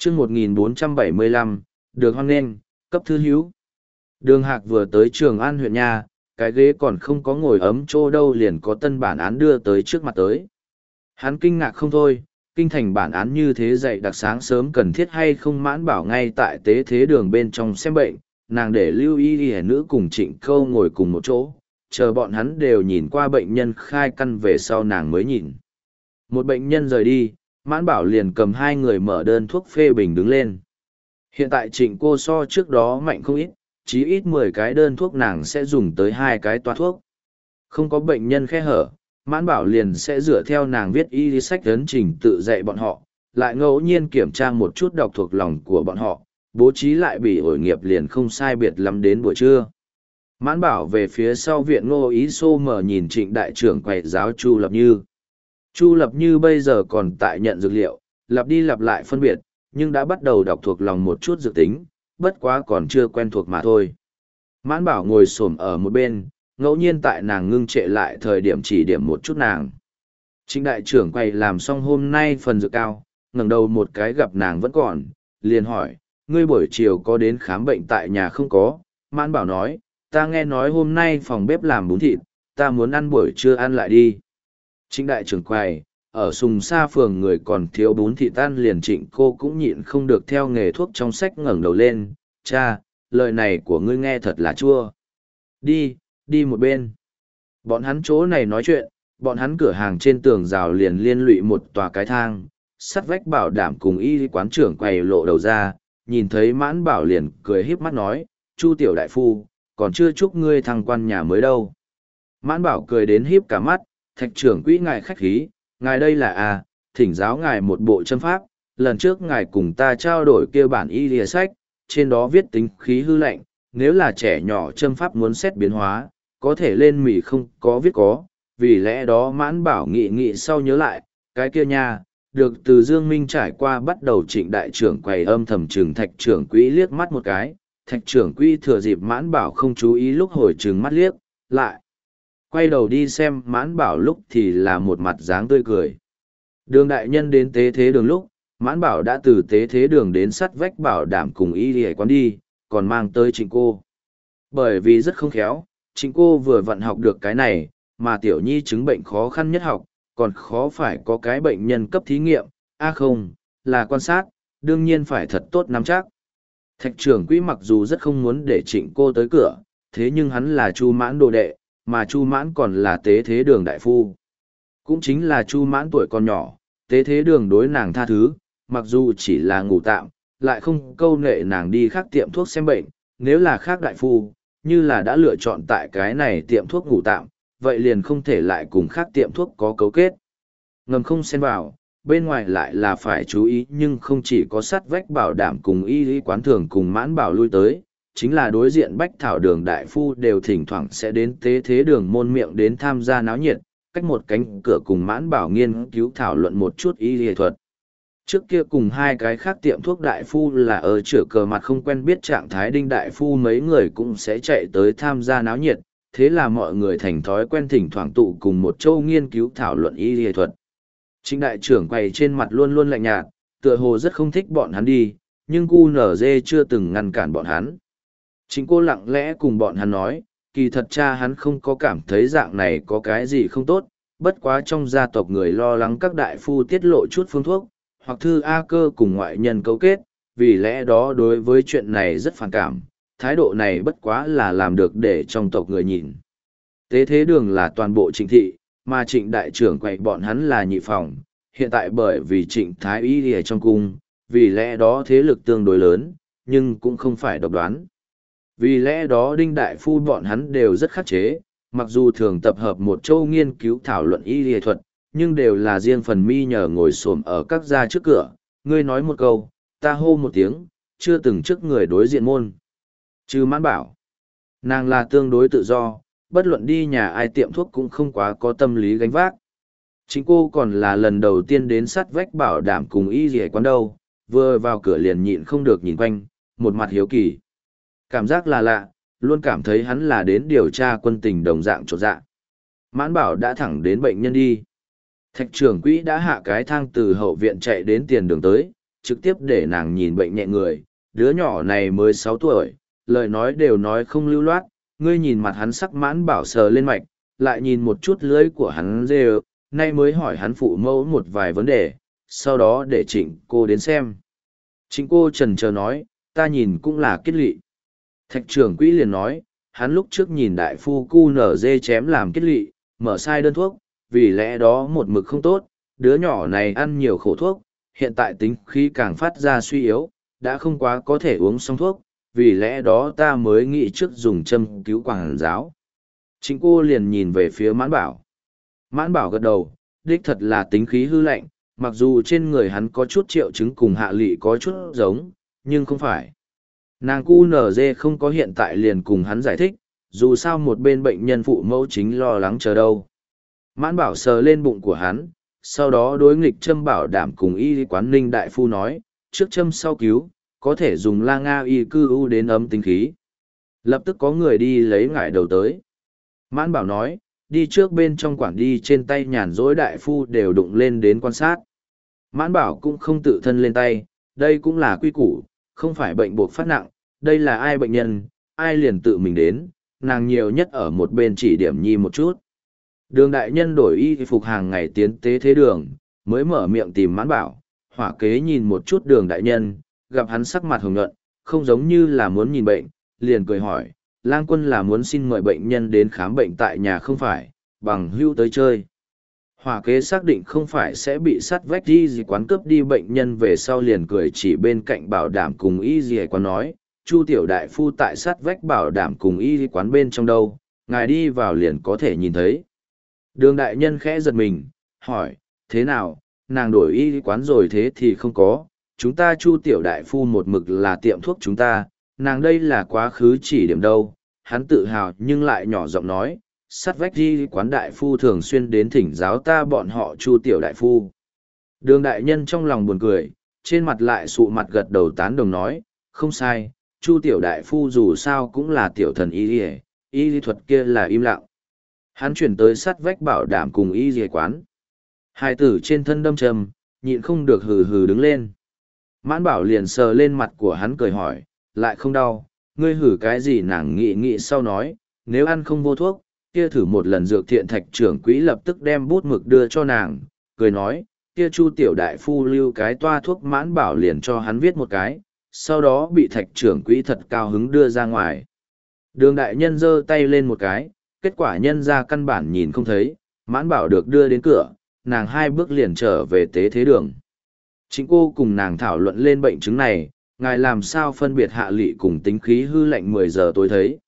chương 1475, được hoan nghênh, cấp thư hữu. Đường Hạc vừa tới Trường An huyện nha, cái ghế còn không có ngồi ấm chỗ đâu liền có tân bản án đưa tới trước mặt tới. Hắn kinh ngạc không thôi, kinh thành bản án như thế dạy đặc sáng sớm cần thiết hay không Mãn Bảo ngay tại tế thế đường bên trong xem bệnh, nàng để Lưu Y nữ cùng Trịnh Câu ngồi cùng một chỗ, chờ bọn hắn đều nhìn qua bệnh nhân khai căn về sau nàng mới nhìn. Một bệnh nhân rời đi, Mãn Bảo liền cầm hai người mở đơn thuốc phê bình đứng lên. Hiện tại Trịnh cô so trước đó mạnh không ít, chí ít 10 cái đơn thuốc nàng sẽ dùng tới 2 cái toa thuốc. Không có bệnh nhân khe hở, Mãn Bảo liền sẽ dựa theo nàng viết y sách ấn trình tự dạy bọn họ, lại ngẫu nhiên kiểm tra một chút đọc thuộc lòng của bọn họ, bố trí lại bị ổi nghiệp liền không sai biệt lắm đến buổi trưa. Mãn Bảo về phía sau viện Ngô Ý Xô mở nhìn Trịnh đại trưởng quầy giáo Chu Lập Như. Chu Lập Như bây giờ còn tại nhận dược liệu, lặp đi lặp lại phân biệt, nhưng đã bắt đầu đọc thuộc lòng một chút dự tính, bất quá còn chưa quen thuộc mà thôi. Mãn Bảo ngồi xổm ở một bên, ngẫu nhiên tại nàng ngưng trệ lại thời điểm chỉ điểm một chút nàng. Trịnh đại trưởng quầy làm xong hôm nay phần dược cao, ngẩng đầu một cái gặp nàng vẫn còn, liền hỏi, ngươi buổi chiều có đến khám bệnh tại nhà không có? Mãn Bảo nói, ta nghe nói hôm nay phòng bếp làm bún thịt, ta muốn ăn buổi trưa ăn lại đi. Trịnh đại trưởng quầy, ở Sùng Sa phường người còn thiếu bún thịt tan liền Trịnh cô cũng nhịn không được theo nghề thuốc trong sách ngẩng đầu lên, cha, lời này của ngươi nghe thật là chua. Đi một bên. Bọn hắn chỗ này nói chuyện, bọn hắn cửa hàng trên tường rào liền liên lụy một tòa cái thang, sắt vách bảo đảm cùng y quán trưởng quầy lộ đầu ra, nhìn thấy Mãn Bảo liền cười híp mắt nói, Chu tiểu đại phu, còn chưa chúc ngươi thăng quan nhà mới đâu. Mãn Bảo cười đến híp cả mắt, Thạch trưởng quỹ ngài khách khí, ngài đây là thỉnh giáo ngài một bộ châm pháp, lần trước ngài cùng ta trao đổi kia bản y lìa sách, trên đó viết tính khí hư lệnh, nếu là trẻ nhỏ châm pháp muốn xét biến hóa, có thể lên mỉ không có viết có, vì lẽ đó Mãn Bảo nghị sau nhớ lại, cái kia nha, được từ Dương Minh trải qua bắt đầu Trịnh đại trưởng quầy âm thầm trừng Thạch trưởng quỹ liếc mắt một cái, Thạch trưởng quỹ thừa dịp Mãn Bảo không chú ý lúc hồi trừng mắt liếc, lại quay đầu đi xem Mãn Bảo lúc thì là một mặt dáng tươi cười. Đường đại nhân đến tế thế đường lúc, Mãn Bảo đã từ tế thế đường đến sắt vách bảo đảm cùng y lìa quán đi, còn mang tới Trịnh cô. Bởi vì rất không khéo, Trịnh cô vừa vận học được cái này, mà tiểu nhi chứng bệnh khó khăn nhất học, còn khó phải có cái bệnh nhân cấp thí nghiệm, không, là quan sát, đương nhiên phải thật tốt nắm chắc. Thạch trưởng quỹ mặc dù rất không muốn để Trịnh cô tới cửa, thế nhưng hắn là Chu Mãn đồ đệ, mà Chu Mãn còn là tế thế đường đại phu. Cũng chính là Chu Mãn tuổi còn nhỏ, tế thế đường đối nàng tha thứ, mặc dù chỉ là ngủ tạm, lại không câu nệ nàng đi khác tiệm thuốc xem bệnh, nếu là khác đại phu, như là đã lựa chọn tại cái này tiệm thuốc ngủ tạm, vậy liền không thể lại cùng khác tiệm thuốc có cấu kết. Ngầm không xen vào, bên ngoài lại là phải chú ý nhưng không chỉ có sắt vách bảo đảm cùng y lý quán thường cùng Mãn Bảo lui tới, chính là đối diện Bách Thảo đường đại phu đều thỉnh thoảng sẽ đến tế thế đường môn miệng đến tham gia náo nhiệt, cách một cánh cửa cùng Mãn Bảo nghiên cứu thảo luận một chút y lý thuật. Trước kia cùng hai cái khác tiệm thuốc đại phu là ở chữa cờ mặt không quen biết trạng thái Đinh đại phu mấy người cũng sẽ chạy tới tham gia náo nhiệt, thế là mọi người thành thói quen thỉnh thoảng tụ cùng một châu nghiên cứu thảo luận y lý thuật. Trịnh đại trưởng quầy trên mặt luôn luôn lạnh nhạt, tựa hồ rất không thích bọn hắn đi, nhưng QNZ chưa từng ngăn cản bọn hắn. Chính cô lặng lẽ cùng bọn hắn nói, kỳ thật cha hắn không có cảm thấy dạng này có cái gì không tốt, bất quá trong gia tộc người lo lắng các đại phu tiết lộ chút phương thuốc, hoặc thư A cơ cùng ngoại nhân cấu kết, vì lẽ đó đối với chuyện này rất phản cảm, thái độ này bất quá là làm được để trong tộc người nhìn. Tế thế đường là toàn bộ Trịnh thị, mà Trịnh đại trưởng quầy bọn hắn là nhị phòng, hiện tại bởi vì Trịnh thái y ở trong cung, vì lẽ đó thế lực tương đối lớn, nhưng cũng không phải độc đoán. Vì lẽ đó Đinh đại phu bọn hắn đều rất khắc chế, mặc dù thường tập hợp một châu nghiên cứu thảo luận y y thuật, nhưng đều là riêng phần mi nhờ ngồi xổm ở các gia trước cửa, ngươi nói một câu, ta hô một tiếng, chưa từng trước người đối diện môn. Trừ Mãn Bảo, nàng là tương đối tự do, bất luận đi nhà ai tiệm thuốc cũng không quá có tâm lý gánh vác. Chính cô còn là lần đầu tiên đến sắt vách bảo đảm cùng y y quán đâu, vừa vào cửa liền nhịn không được nhìn quanh, một mặt hiếu kỳ. Cảm giác là lạ, luôn cảm thấy hắn là đến điều tra quân tình đồng dạng trột dạ. Mãn Bảo đã thẳng đến bệnh nhân đi. Thạch trưởng quỹ đã hạ cái thang từ hậu viện chạy đến tiền đường tới, trực tiếp để nàng nhìn bệnh nhẹ người, đứa nhỏ này mới 6 tuổi, lời nói đều nói không lưu loát, ngươi nhìn mặt hắn sắc mãn bảo sờ lên mạch, lại nhìn một chút lưỡi của hắn dê, nay mới hỏi hắn phụ mẫu một vài vấn đề, sau đó để trịnh cô đến xem. Trịnh cô trần chờ nói, ta nhìn cũng là kết lị. Thạch trưởng quỹ liền nói, hắn lúc trước nhìn đại phu cu nở dê chém làm kết lị, mở sai đơn thuốc, vì lẽ đó một mực không tốt, đứa nhỏ này ăn nhiều khổ thuốc, hiện tại tính khí càng phát ra suy yếu, đã không quá có thể uống xong thuốc, vì lẽ đó ta mới nghĩ trước dùng châm cứu quảng giáo. Trịnh cô liền nhìn về phía mãn bảo. Mãn bảo gật đầu, đích thật là tính khí hư lạnh, mặc dù trên người hắn có chút triệu chứng cùng hạ lị có chút giống, nhưng không phải. Nàng cu nở dê không có hiện tại liền cùng hắn giải thích, dù sao một bên bệnh nhân phụ mẫu chính lo lắng chờ đâu. Mãn bảo sờ lên bụng của hắn, sau đó đối nghịch châm bảo đảm cùng y quán ninh đại phu nói, trước châm sau cứu, có thể dùng la nga y cư u đến ấm tính khí. Lập tức có người đi lấy ngải đầu tới. Mãn bảo nói, đi trước bên trong quản đi trên tay nhàn rỗi đại phu đều đụng lên đến quan sát. Mãn bảo cũng không tự thân lên tay, đây cũng là quy củ, không phải bệnh buộc phát nặng, đây là ai bệnh nhân, ai liền tự mình đến, nàng nhiều nhất ở một bên chỉ điểm nhi một chút. Đường đại nhân đổi y phục hàng ngày tiến tế thế đường, mới mở miệng tìm mãn bảo, hỏa kế nhìn một chút đường đại nhân, gặp hắn sắc mặt hồng nhuận, không giống như là muốn nhìn bệnh, liền cười hỏi, lang quân là muốn xin mời bệnh nhân đến khám bệnh tại nhà không phải, bằng hưu tới chơi. Hỏa kế xác định không phải sẽ bị sắt vách y gì quán cướp đi bệnh nhân về sau liền cười chỉ bên cạnh bảo đảm cùng y gì quán nói, Chu tiểu đại phu tại sắt vách bảo đảm cùng y quán bên trong đâu, ngài đi vào liền có thể nhìn thấy. Đường đại nhân khẽ giật mình, hỏi, thế nào, nàng đổi y quán rồi thế thì không có, chúng ta Chu tiểu đại phu một mực là tiệm thuốc chúng ta, nàng đây là quá khứ chỉ điểm đâu, hắn tự hào nhưng lại nhỏ giọng nói, sắt vách y quán đại phu thường xuyên đến thỉnh giáo ta bọn họ Chu tiểu đại phu. Đường đại nhân trong lòng buồn cười, trên mặt lại sụ mặt gật đầu tán đồng nói, không sai, Chu tiểu đại phu dù sao cũng là tiểu thần y lý thuật kia là im lặng. Hắn chuyển tới sắt vách bảo đảm cùng y dì quán. Hai tử trên thân đâm châm, nhịn không được hừ hừ đứng lên. Mãn bảo liền sờ lên mặt của hắn cười hỏi, lại không đau, ngươi hử cái gì nàng nghĩ sau nói, nếu ăn không vô thuốc, kia thử một lần dược thiện thạch trưởng quỹ lập tức đem bút mực đưa cho nàng, cười nói, kia Chu tiểu đại phu lưu cái toa thuốc mãn bảo liền cho hắn viết một cái, sau đó bị thạch trưởng quỹ thật cao hứng đưa ra ngoài. Đường đại nhân giơ tay lên một cái, kết quả nhân ra căn bản nhìn không thấy, mãn bảo được đưa đến cửa, nàng 2 bước liền trở về tế thế đường. Chính cô cùng nàng thảo luận lên bệnh chứng này, ngài làm sao phân biệt hạ lị cùng tính khí hư lạnh 10 giờ tối thấy.